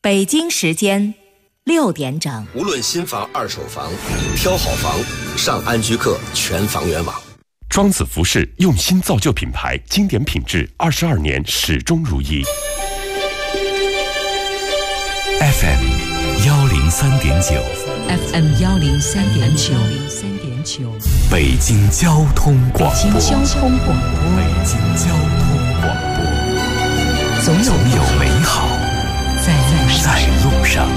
北京时间6点整。 无论新房、二手房，挑好房，上安居客全房源网。 庄子服饰用心造就品牌，经典品质22年始终如一。 FM 103.9 FM 103.9 北京交通广播。 北京交通广播。 北京交通广播。总有美好在路上。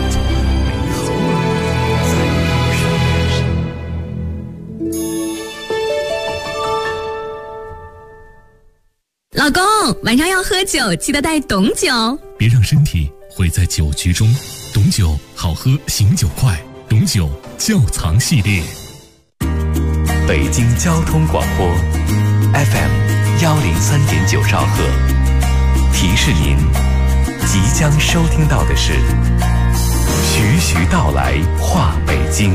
老公，晚上要喝酒，记得带董酒。 别让身体毁在酒局中。董酒好喝，醒酒快。董酒窖藏系列。 北京交通广播 FM 103.9兆赫。提示您，即将收听到的是徐徐道来话北京。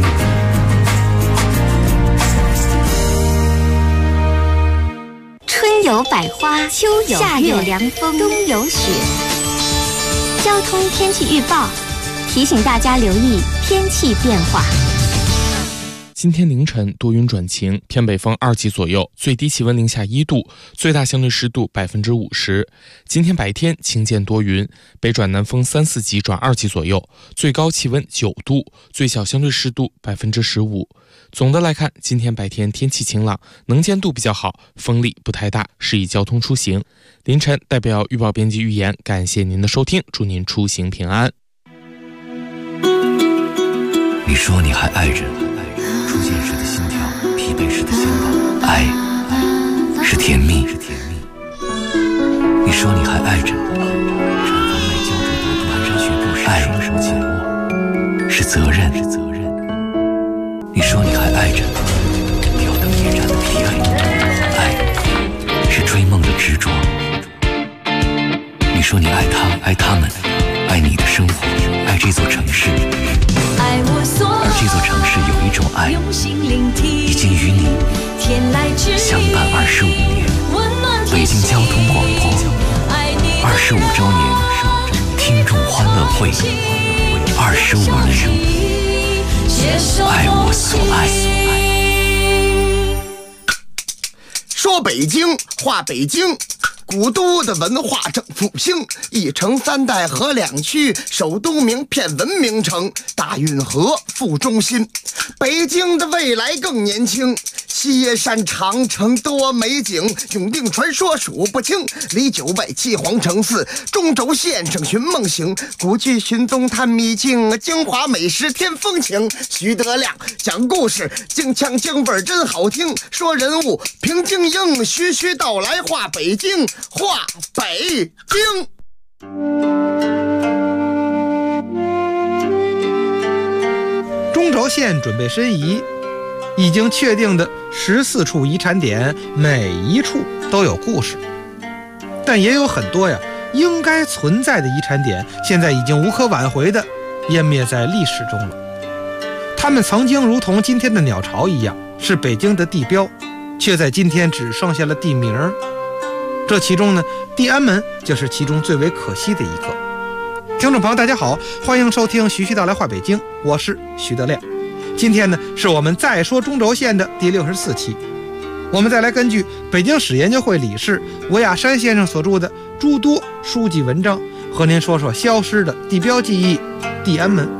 春有百花，秋有夏有凉风，冬有雪。交通天气预报提醒大家留意天气变化。 今天凌晨多云转晴，偏北风2级左右，最低气温零下1度，最大相对湿度50%。今天白天晴间多云，北转南风3、4级转2级左右，最高气温9度，最小相对湿度15%。总的来看，今天白天天气晴朗，能见度比较好，风力不太大，适宜交通出行。凌晨代表预报编辑预言，感谢您的收听，祝您出行平安。 你说你还爱着初见时的心跳，疲惫时的心动，爱是甜蜜。你说你还爱着产房内胶质多度，蹒跚学步时双手紧握，是责任。你说你还爱着吊灯夜战的疲惫，爱是追梦的执着。你说你爱他，爱他们，爱你的生活，爱这座城市。而这座城市有一种爱，已经与你相伴25年。北京交通广播25周年听众欢乐会，25年。爱我所爱。 说北京话北京，古都的文化正复兴，一城3代河2区，首都名片文明城，大运河副中心。北京的未来更年轻，西耶山长城多美景，永定传说数不清，离9外7皇城4，中轴线上寻梦行，古剧寻踪探秘境，京华美食添风情。徐德亮讲故事，京腔京味真好听，说人物评京英，徐徐道来话北京，话北京。 中轴线准备申遗，已经确定的14处遗产点，每一处都有故事，但也有很多应该存在的遗产点，现在已经无可挽回的湮灭在历史中了。他们曾经如同今天的鸟巢一样，是北京的地标，却在今天只剩下了地名。这其中呢，地安门就是其中最为可惜的一个。听众朋友大家好，欢迎收听徐徐道来话北京，我是徐德亮。今天呢，是我们再说中轴线的第64期，我们再来根据北京史研究会理事韦亚山先生所著的诸多书籍文章，和您说说消失的地标记忆地安门。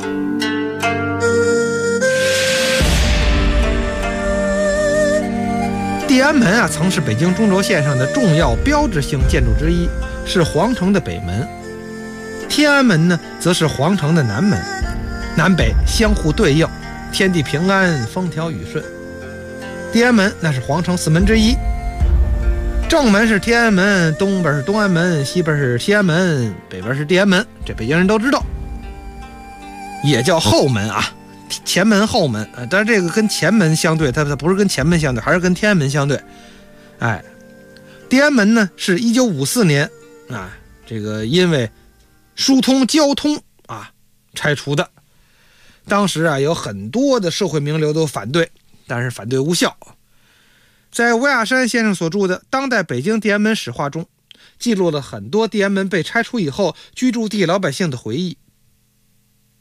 地安门曾是北京中轴线上的重要标志性建筑之一，是皇城的北门。天安门呢，则是皇城的南门，南北相互对应，天地平安，风调雨顺。地安门那是皇城4门之一，正门是天安门，东边是东安门，西边是西安门，北边是地安门，这北京人都知道。也叫后门前门后门，但是这个跟前门相对，它不是跟前门相对，还是跟天安门相对。地安门呢是1954年这个因为疏通交通拆除的。当时有很多的社会名流都反对，但是反对无效。在韦亚山先生所著的《当代北京地安门史话》中，记录了很多地安门被拆除以后居住地老百姓的回忆。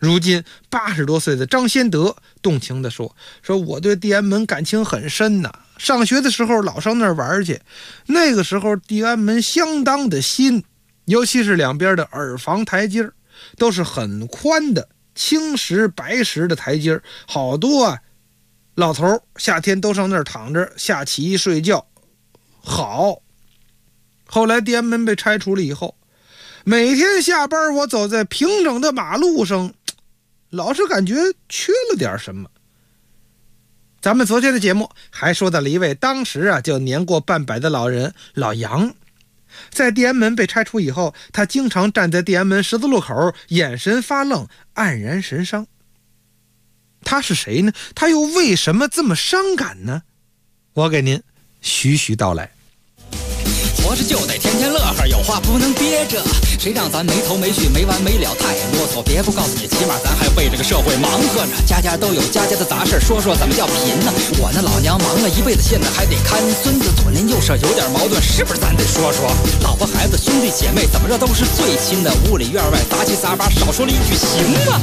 如今80多岁的张先德动情地说我对地安门感情很深呐，上学的时候老上那儿玩去，那个时候地安门相当的新，尤其是两边的耳房台阶都是很宽的青石白石的台阶，好多老头夏天都上那儿躺着下棋睡觉。好，后来地安门被拆除了以后，每天下班我走在平整的马路上，老是感觉缺了点什么。咱们昨天的节目还说到了一位当时就年过半百的老人老杨，在地安门被拆除以后，他经常站在地安门十字路口，眼神发愣，黯然神伤。他是谁呢？他又为什么这么伤感呢？我给您徐徐道来。 活着就得天天乐呵，有话不能憋着，谁让咱没头没绪没完没了太啰嗦。别不告诉你，起码咱还为这个社会忙活着，家家都有家家的杂事，说说怎么叫贫呢？我那老娘忙了一辈子，现在还得看孙子，左邻右舍有点矛盾，是不是咱得说说？老婆孩子兄弟姐妹怎么着都是最亲的，屋里院外杂七杂八，少说了一句行吗？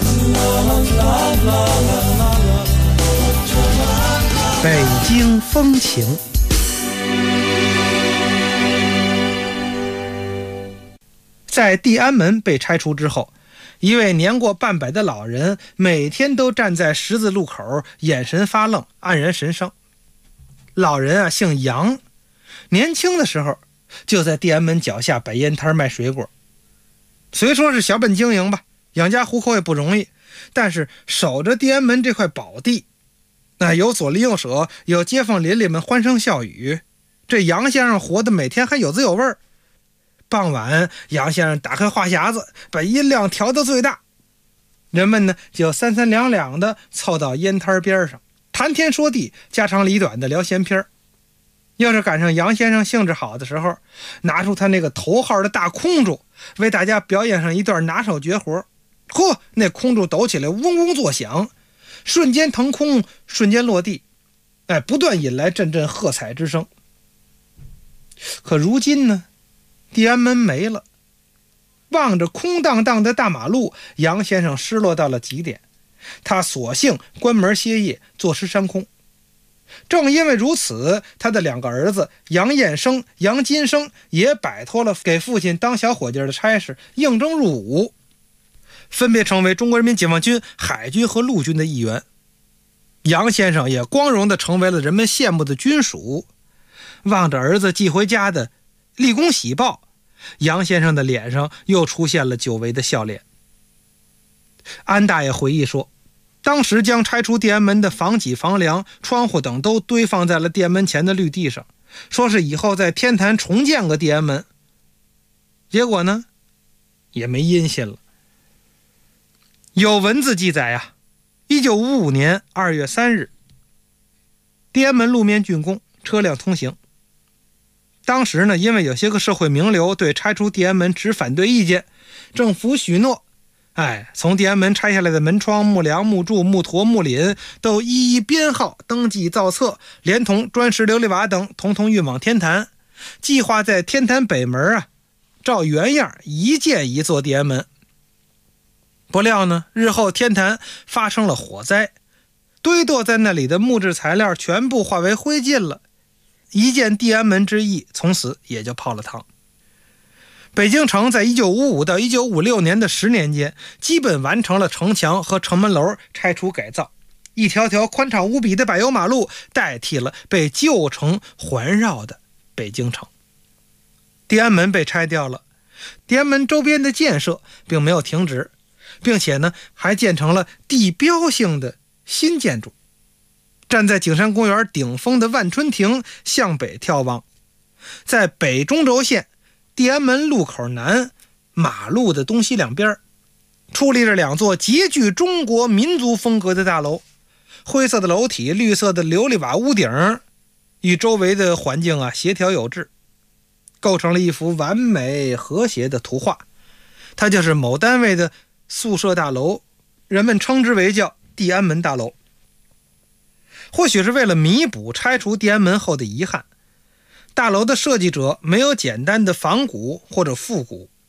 北京风情。在地安门被拆除之后，一位年过半百的老人每天都站在十字路口，眼神发愣，黯然神伤。老人姓杨，年轻的时候就在地安门脚下摆烟摊卖水果，虽说是小本经营吧，养家糊口也不容易，但是守着地安门这块宝地，有左邻右舍，有街坊邻里们欢声笑语，这杨先生活得每天还有滋有味儿。傍晚，杨先生打开话匣子，把音量调到最大，人们呢就三三两两的凑到烟摊边上，谈天说地，家长里短的聊闲篇。要是赶上杨先生兴致好的时候，拿出他那个头号的大空竹，为大家表演上一段拿手绝活。嚯，那空竹抖起来嗡嗡作响，瞬间腾空，瞬间落地，不断引来阵阵喝彩之声。可如今呢，地安门没了，望着空荡荡的大马路，杨先生失落到了极点，他索性关门歇业，坐吃山空。正因为如此，他的两个儿子杨彦生、杨金生也摆脱了给父亲当小伙计的差事，应征入伍，分别成为中国人民解放军海军和陆军的一员。杨先生也光荣地成为了人们羡慕的军属。望着儿子寄回家的立功喜报，杨先生的脸上又出现了久违的笑脸。安大爷回忆说，当时将拆除地安门的房脊、房梁、窗户等都堆放在了地安门前的绿地上，说是以后在天坛重建个地安门。结果呢，也没音信了。有文字记载1955年2月3日，地安门路面竣工，车辆通行。当时呢，因为有些个社会名流对拆除地安门持反对意见，政府许诺从地安门拆下来的门窗、木梁、木柱、木坨、木檩都一一编号登记造册，连同砖石琉璃瓦等统统运往天坛，计划在天坛北门照原样一建一座地安门。不料呢，日后天坛发生了火灾，堆垛在那里的木质材料全部化为灰烬了，一建地安门之意从此也就泡了汤。北京城在1955到1956年的10年间，基本完成了城墙和城门楼拆除改造，一条条宽敞无比的柏油马路代替了被旧城环绕的北京城。地安门被拆掉了，地安门周边的建设并没有停止，并且呢还建成了地标性的新建筑。站在景山公园顶峰的万春亭向北眺望，在北中轴线地安门路口南马路的东西两边，矗立着两座极具中国民族风格的大楼，灰色的楼体，绿色的琉璃瓦屋顶，与周围的环境协调有致，构成了一幅完美和谐的图画。它就是某单位的宿舍大楼，人们称之为叫地安门大楼。或许是为了弥补拆除地安门后的遗憾，大楼的设计者没有简单的仿古或者复古，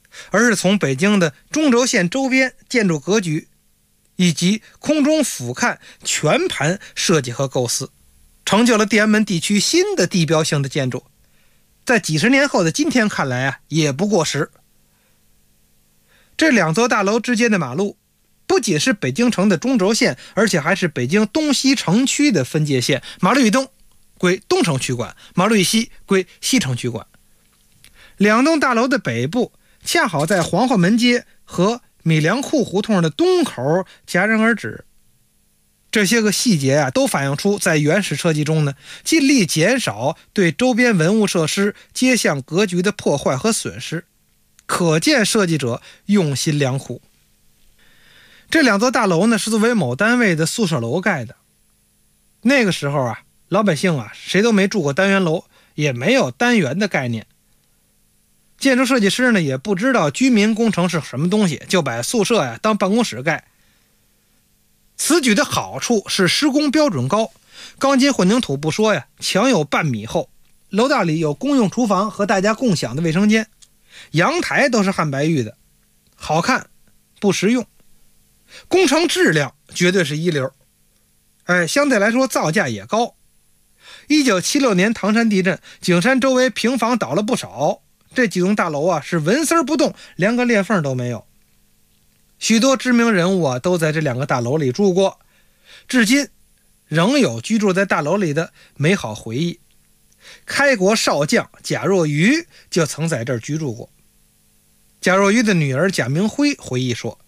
而是从北京的中轴线周边建筑格局以及空中俯瞰全盘设计和构思，成就了天安门地区新的地标性的建筑，在几十年后的今天看来也不过时。这2座大楼之间的马路不仅是北京城的中轴线，而且还是北京东西城区的分界线，马路以东归东城区管，马路以西归西城区管。2栋大楼的北部恰好在黄花门街和米粮库胡同的东口戛然而止。这些个细节都反映出在原始设计中呢，尽力减少对周边文物设施街巷格局的破坏和损失，可见设计者用心良苦。这2座大楼呢，是作为某单位的宿舍楼盖的。那个时候老百姓谁都没住过单元楼，也没有单元的概念。建筑设计师呢，也不知道居民工程是什么东西，就把宿舍当办公室盖。此举的好处是施工标准高，钢筋混凝土不说墙有半米厚，楼道里有公用厨房和大家共享的卫生间，阳台都是汉白玉的，好看不实用，工程质量绝对是一流。相对来说造价也高。1976年唐山地震，景山周围平房倒了不少，这几栋大楼是纹丝不动，连个裂缝都没有。许多知名人物都在这2个大楼里住过，至今仍有居住在大楼里的美好回忆。开国少将贾若愚就曾在这儿居住过。贾若愚的女儿贾明辉回忆说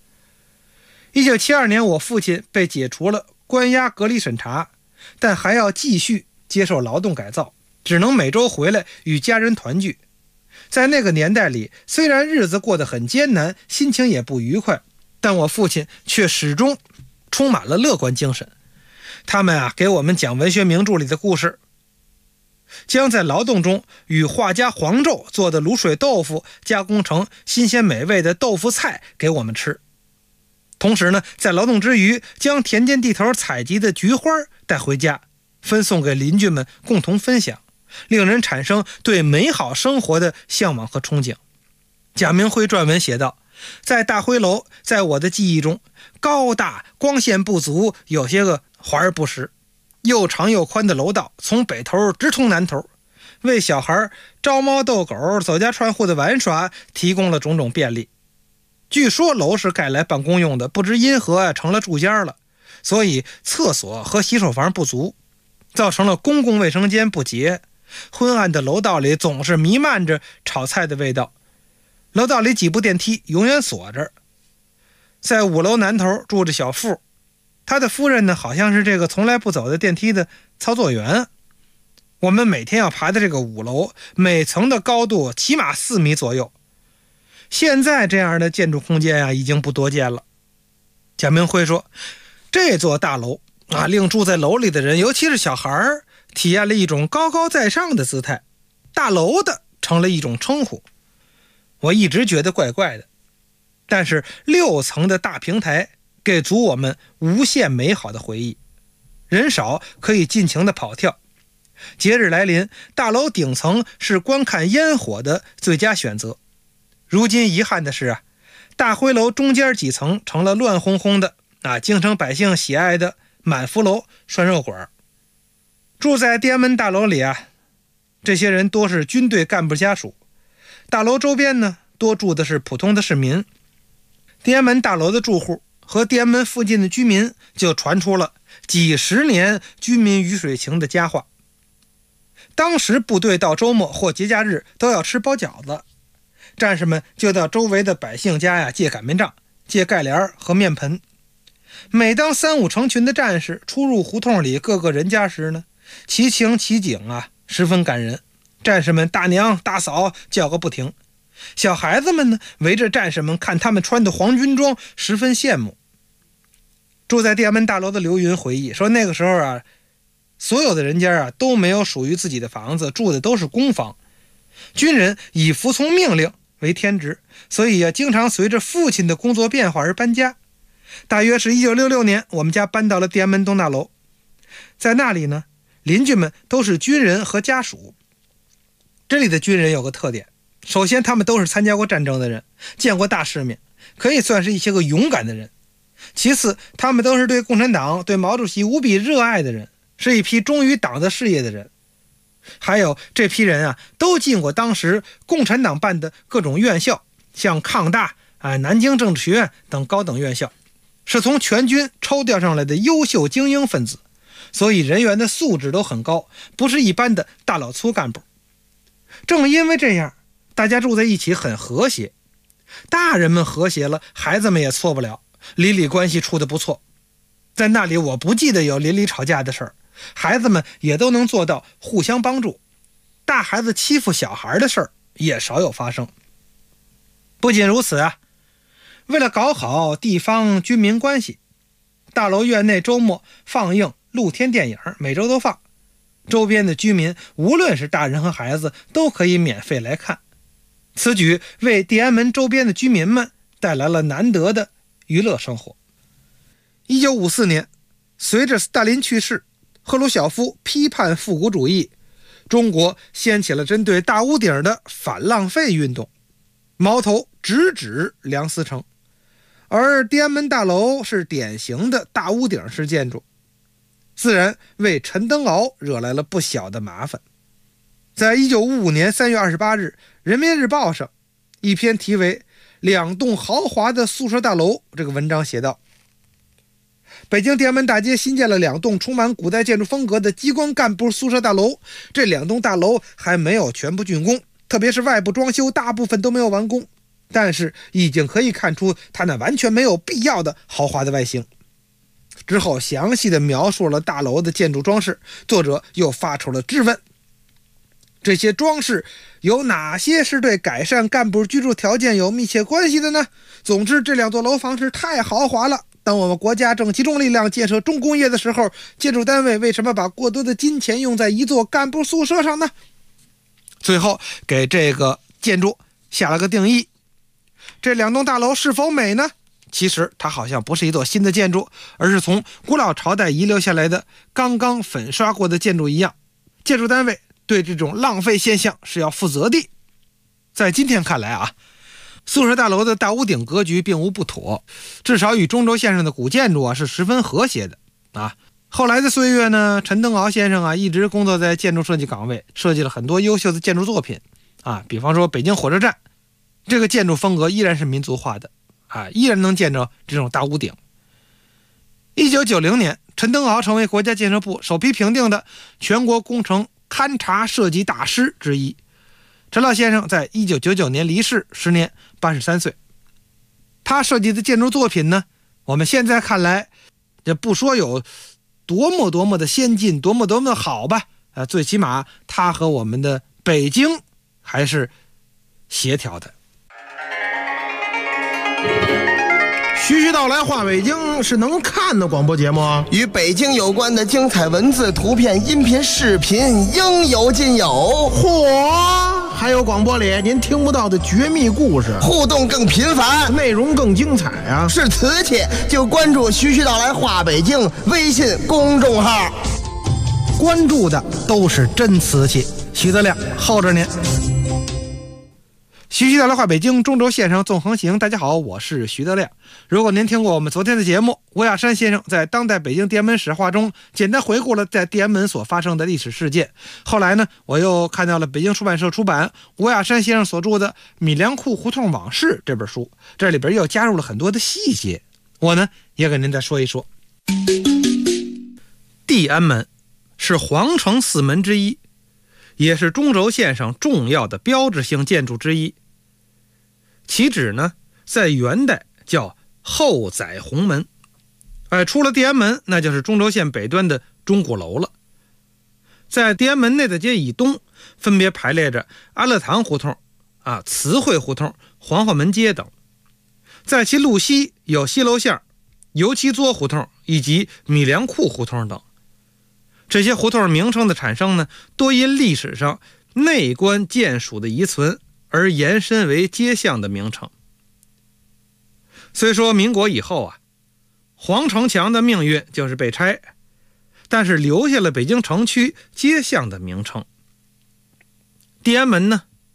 ，1972年我父亲被解除了关押隔离审查，但还要继续接受劳动改造，只能每周回来与家人团聚。在那个年代里，虽然日子过得很艰难，心情也不愉快，但我父亲却始终充满了乐观精神。他们给我们讲文学名著里的故事，将在劳动中与画家黄胄做的卤水豆腐加工成新鲜美味的豆腐菜给我们吃。同时呢，在劳动之余，将田间地头采集的菊花带回家，分送给邻居们共同分享，令人产生对美好生活的向往和憧憬。贾明辉撰文写道，在大灰楼，在我的记忆中，高大光线不足，有些个华而不实，又长又宽的楼道从北头直通南头，为小孩招猫逗狗走家串户的玩耍提供了种种便利。据说楼是盖来办公用的，不知因何成了住家了，所以厕所和洗手房不足，造成了公共卫生间不洁。昏暗的楼道里总是弥漫着炒菜的味道，楼道里几部电梯永远锁着。在5楼南头住着小富，他的夫人呢，好像是这个从来不走的电梯的操作员。我们每天要爬的这个5楼，每层的高度起码4米左右。现在这样的建筑空间已经不多见了。贾明辉说，这座大楼令住在楼里的人，尤其是小孩体验了一种高高在上的姿态，大楼的成了一种称呼。我一直觉得怪怪的，但是6层的大平台给足我们无限美好的回忆，人少可以尽情的跑跳。节日来临，大楼顶层是观看烟火的最佳选择。如今遗憾的是大灰楼中间几层成了乱哄哄的京城百姓喜爱的满福楼涮肉馆。住在天安门大楼里这些人多是军队干部家属，大楼周边呢多住的是普通的市民。天安门大楼的住户和天安门附近的居民就传出了几十年军民鱼水情的佳话。当时部队到周末或节假日都要吃包饺子，战士们就到周围的百姓家借擀面杖、借盖帘和面盆。每当3、5成群的战士出入胡同里各个人家时呢，其情其景十分感人。战士们大娘大嫂叫个不停，小孩子们呢围着战士们看他们穿的黄军装，十分羡慕。住在天安门大楼的刘云回忆说，那个时候所有的人家都没有属于自己的房子，住的都是公房。军人以服从命令为天职，所以经常随着父亲的工作变化而搬家。大约是1966年，我们家搬到了天安门东大楼。在那里呢，邻居们都是军人和家属。这里的军人有个特点， 首先，他们都是参加过战争的人，见过大世面，可以算是一些个勇敢的人。其次，他们都是对共产党、对毛主席无比热爱的人，是一批忠于党的事业的人。还有这批人啊，都进过当时共产党办的各种院校，像抗大、南京政治学院等高等院校，是从全军抽调上来的优秀精英分子，所以人员的素质都很高，不是一般的大老粗干部。正因为这样，大家住在一起很和谐，大人们和谐了，孩子们也错不了，邻里关系处得不错。在那里我不记得有邻里吵架的事儿，孩子们也都能做到互相帮助，大孩子欺负小孩的事儿也少有发生。不仅如此啊，为了搞好地方军民关系，大楼院内周末放映露天电影，每周都放，周边的居民无论是大人和孩子都可以免费来看。此举为地安门周边的居民们带来了难得的娱乐生活。1954年，随着斯大林去世，赫鲁晓夫批判复古主义，中国掀起了针对大屋顶的反浪费运动，矛头直指梁思成。而地安门大楼是典型的大屋顶式建筑，自然为陈登鳌惹来了不小的麻烦。在1955年3月28日，人民日报上一篇题为2栋豪华的宿舍大楼这个文章写道，北京地安门大街新建了2栋充满古代建筑风格的机关干部宿舍大楼，这2栋大楼还没有全部竣工，特别是外部装修大部分都没有完工，但是已经可以看出它那完全没有必要的豪华的外形。之后详细的描述了大楼的建筑装饰，作者又发出了质问，这些装饰有哪些是对改善干部居住条件有密切关系的呢？总之，这2座楼房是太豪华了。当我们国家正集中力量建设重工业的时候，建筑单位为什么把过多的金钱用在一座干部宿舍上呢？最后给这个建筑下了个定义，这2栋大楼是否美呢？其实它好像不是一座新的建筑，而是从古老朝代遗留下来的刚刚粉刷过的建筑一样，建筑单位对这种浪费现象是要负责的。在今天看来啊，宿舍大楼的大屋顶格局并无不妥，至少与中轴线上的古建筑是十分和谐的啊。后来的岁月呢，陈登鳌先生一直工作在建筑设计岗位，设计了很多优秀的建筑作品啊，比方说北京火车站，这个建筑风格依然是民族化的啊，依然能见着这种大屋顶。1990年，陈登鳌成为国家建设部首批评定的全国工程勘察设计大师之一。陈老先生在1999年离世，时年83岁。他设计的建筑作品呢，我们现在看来，这不说有多么的先进，多么的好吧，最起码他和我们的北京还是协调的。 徐徐道来话北京是能看的广播节目， 与北京有关的精彩文字、图片、音频、视频应有尽有。 嚯，还有广播里您听不到的绝密故事， 互动更频繁， 内容更精彩啊！ 是瓷器就关注徐徐道来话北京微信公众号， 关注的都是真瓷器。徐德亮候着您。徐徐道来话北京中轴线上纵横行，大家好，我是徐德亮。如果您听过我们昨天的节目，吴亚山先生在当代北京地安门史话中简单回顾了在地安门所发生的历史事件。后来呢，我又看到了北京出版社出版吴亚山先生所著的《米粮库胡同往事》这本书，这里边又加入了很多的细节，我呢也给您再说一说。地安门是皇城4门之一，也是中轴线上重要的标志性建筑之一。其址呢，在元代叫后载鸿门，出了地安门，那就是中轴线北端的钟鼓楼了。在地安门内的街以东，分别排列着安乐堂胡同、慈惠胡同、黄花门街等；在其路西有西楼巷、油漆作胡同以及米粮库胡同等。这些胡同名称的产生呢，多因历史上内关建属的遗存而延伸为街巷的名称。虽说民国以后皇城墙的命运就是被拆，但是留下了北京城区街巷的名称。地安门呢，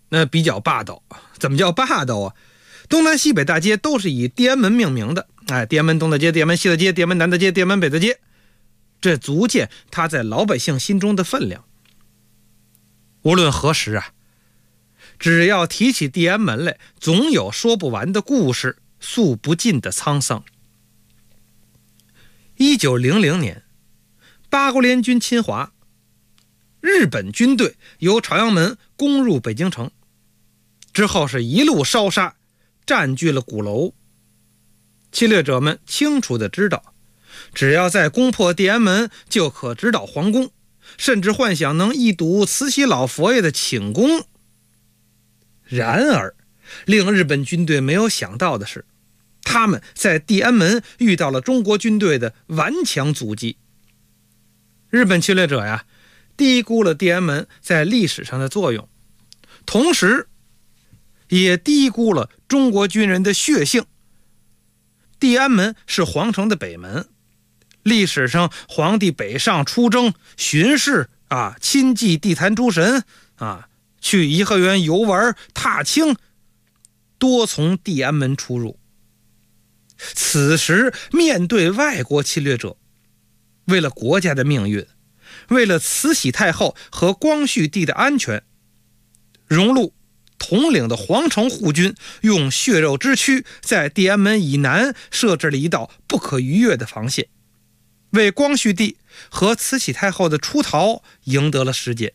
那比较霸道。怎么叫霸道啊？东南西北大街都是以地安门命名的，地安门东大街、地安门西大街、地安门南大街、地安门北大街，这足见他在老百姓心中的分量。无论何时啊，只要提起地安门来，总有说不完的故事，诉不尽的沧桑。1900年，八国联军侵华，日本军队由朝阳门攻入北京城，之后是一路烧杀，占据了鼓楼。侵略者们清楚地知道，只要再攻破地安门，就可直捣皇宫，甚至幻想能一睹慈禧老佛爷的寝宫。然而，令日本军队没有想到的是，他们在地安门遇到了中国军队的顽强阻击。日本侵略者呀，低估了地安门在历史上的作用，同时也低估了中国军人的血性。地安门是皇城的北门，历史上皇帝北上出征巡视亲祭地坛诸神去颐和园游玩踏青，多从地安门出入。此时面对外国侵略者，为了国家的命运，为了慈禧太后和光绪帝的安全，荣禄统领的皇城护军用血肉之躯在地安门以南设置了一道不可逾越的防线，为光绪帝和慈禧太后的出逃赢得了时间。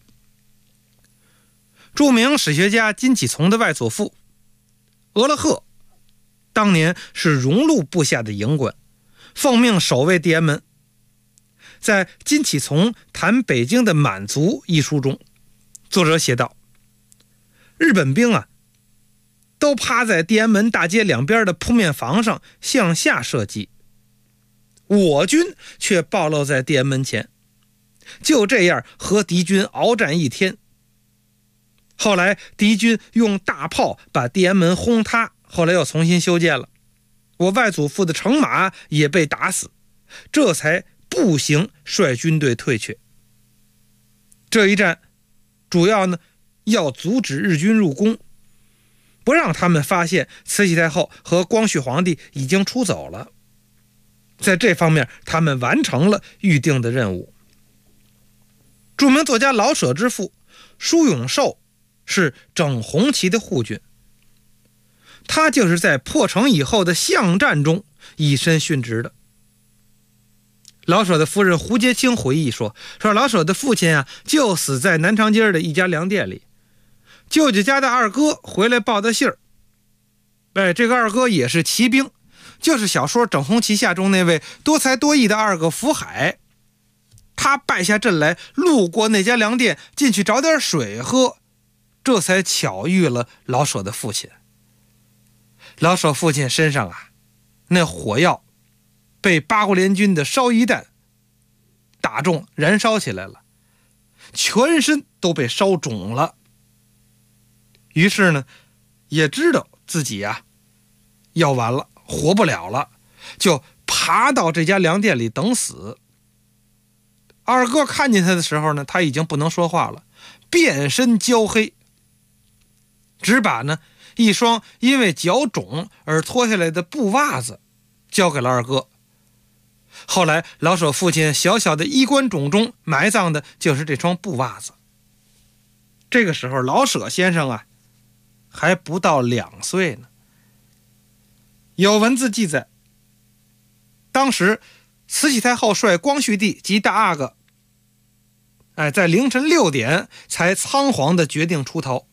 著名史学家金启从的外祖父俄勒赫当年是荣禄部下的营官，奉命守卫地安门。在金启从谈北京的满族一书中，作者写道，日本兵都趴在地安门大街两边的铺面房上向下射击，我军却暴露在地安门前，就这样和敌军鏖战一天。后来敌军用大炮把地安门轰塌，后来又重新修建了，我外祖父的乘马也被打死，这才步行率军队退却。这一战主要要阻止日军入宫，不让他们发现慈禧太后和光绪皇帝已经出走了。在这方面他们完成了预定的任务。著名作家老舍之父舒永寿是整红旗的护军，他就是在破城以后的巷战中以身殉职的。老舍的夫人胡洁清回忆说老舍的父亲就死在南长街的一家粮店里，舅舅家的二哥回来报的信儿，这个二哥也是骑兵，就是小说《整红旗下》中那位多才多艺的二哥福海。他败下阵来，路过那家粮店，进去找点水喝，这才巧遇了老舍的父亲。老舍父亲身上那火药被八国联军的烧夷弹打中，燃烧起来了，全身都被烧肿了。于是也知道自己要完了，活不了了，就爬到这家粮店里等死。二哥看见他的时候他已经不能说话了，遍身焦黑，只把一双因为脚肿而脱下来的布袜子交给了二哥。后来老舍父亲小小的衣冠冢中埋葬的就是这双布袜子。这个时候老舍先生还不到2岁呢。有文字记载，当时慈禧太后率光绪帝及大阿哥在凌晨6点才仓皇地决定出逃。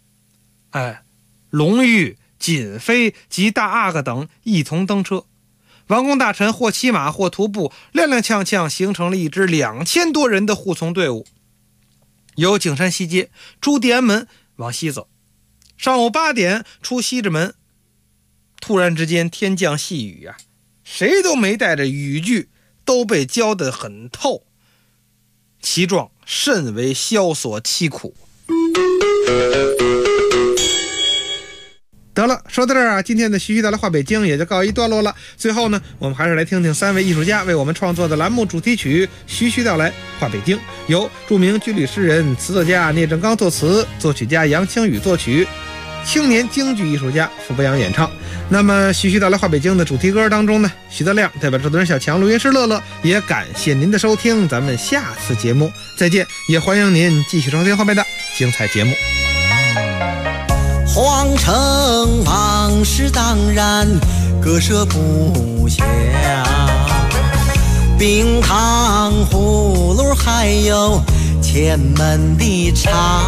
隆裕、瑾妃及大阿哥等一同登车，王公大臣或骑马或徒步，踉踉跄跄形成了一支2000多人的护从队伍，由景山西街出地安门往西走。上午8点出西直门，突然之间天降细雨谁都没带着雨具，都被浇得很透，其状甚为萧索凄苦。等得了，说到这儿啊，今天的徐徐带来话北京也就告一段落了。最后呢，我们还是来听听3位艺术家为我们创作的栏目主题曲《徐徐道来话北京》，由著名军旅诗人、词作家聂正刚作词，作曲家杨清宇作曲，青年京剧艺术家傅博阳演唱。那么徐徐道来话北京的主题歌当中呢，徐德亮代表制作人小强、录音师乐乐，也感谢您的收听，咱们下次节目再见，也欢迎您继续收听后面的精彩节目。 皇城往事当然割舍不下，冰糖葫芦还有前门的茶，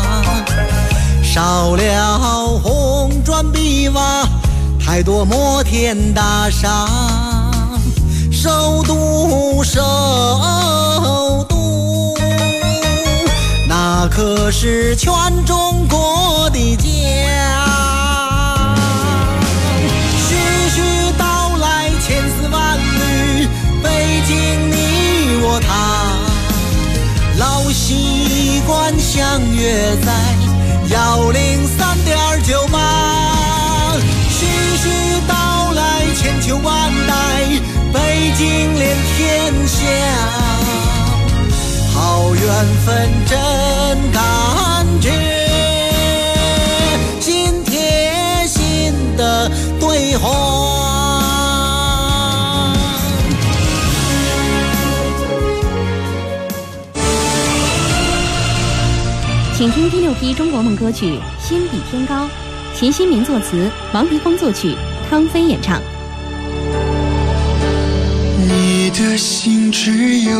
少了红砖碧瓦，太多摩天大厦，首都那可是全中国的家。徐徐道来千丝万缕，北京你我他，老习惯相约在103.98。徐徐道来千秋万代，北京连天下，好缘分真感觉，心贴心的对话。 请听第6批中国梦歌曲《心比天高》，秦新民作词，王迪峰作曲，汤飞演唱。 你的心只有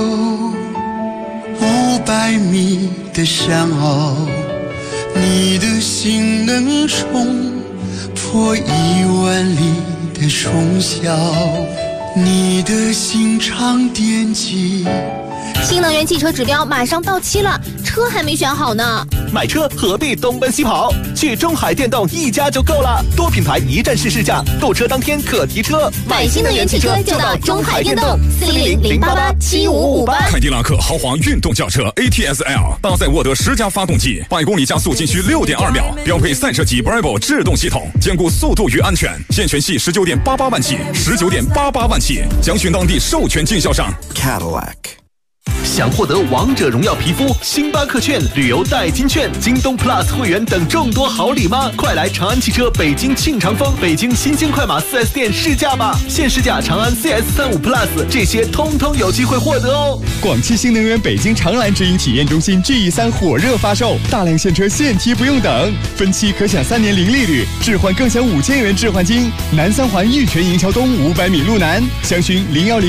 500米的山坳，你的心能冲破10000里的冲霄，你的心常惦记。 新能源汽车指标马上到期了，车还没选好呢。 买车何必东奔西跑？去中海电动一家就够了，多品牌一站式试驾，购车当天可提车。 买新能源汽车就到中海电动，400-088-7558。 凯迪拉克豪华运动轿车 ATS-L 搭载沃德10加发动机，100公里加速仅需6.2秒，标配赛车级 Bravo 制动系统，兼顾速度与安全。现权系19.88万起，19.88万起，详询当地授权经销商。 Cadillac。 想获得王者荣耀皮肤、星巴克券、旅游代金券、京东 Plus 会员等众多好礼吗？快来长安汽车北京庆长峰、北京新兴快马 4S 店试驾吧！现试驾长安 CS35 Plus， 这些通通有机会获得哦！ 广汽新能源北京长蓝直营体验中心 GE3 火热发售，大量现车现提不用等，分期可享3年零利率，置换更享5000元置换金。南三环玉泉营桥东500米路南，详询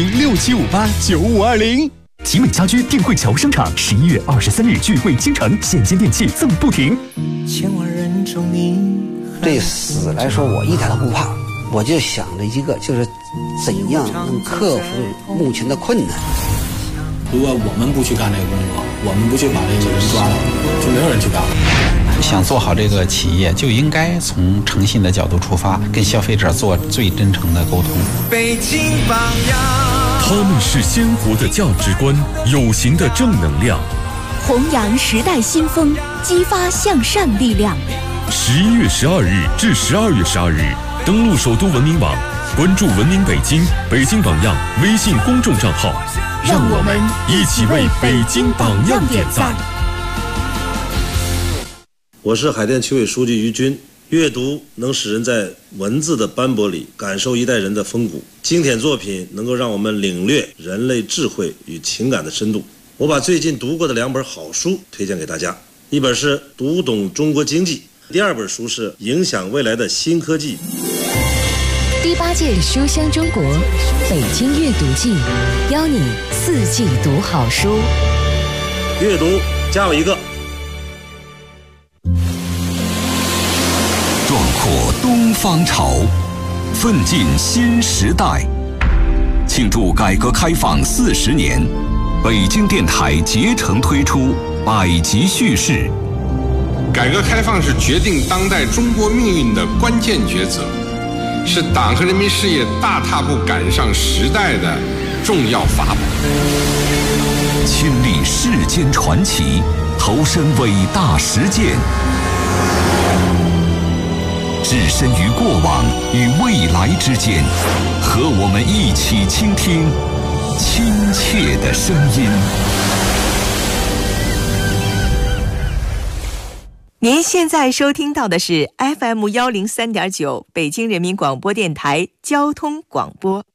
01067589520。 集美家居电汇桥商场11月23日聚会倾城，现金电器赠不停。 千万人中你， 对死来说我一点都不怕，我就想着一个，就是怎样能克服目前的困难。 如果我们不去干这个工作，我们不去把这个人抓了，就没有人去干了。 想做好这个企业，就应该从诚信的角度出发，跟消费者做最真诚的沟通。 北京榜样， 他们是鲜活的价值观，有形的正能量， 弘扬时代新风，激发向善力量。 11月12日至12月12日，登录首都文明网，关注文明北京、北京榜样微信公众账号，让我们一起为北京榜样点赞。 我是海淀区委书记于军。阅读能使人在文字的斑驳里感受一代人的风骨，经典作品能够让我们领略人类智慧与情感的深度。我把最近读过的2本好书推荐给大家，一本是《读懂中国经济》，第2本书是《影响未来的新科技》。 第8届书香中国北京阅读季，邀你4季读好书。 阅读加我一个。 壮阔东方潮，奋进新时代。庆祝改革开放40年，北京电台竭诚推出百集叙事。 改革开放是决定当代中国命运的关键抉择，是党和人民事业大踏步赶上时代的重要法宝。 亲历世间传奇，投身伟大实践。 置身于过往与未来之间，和我们一起倾听亲切的声音。 您现在收听到的是 FM103.9 北京人民广播电台交通广播。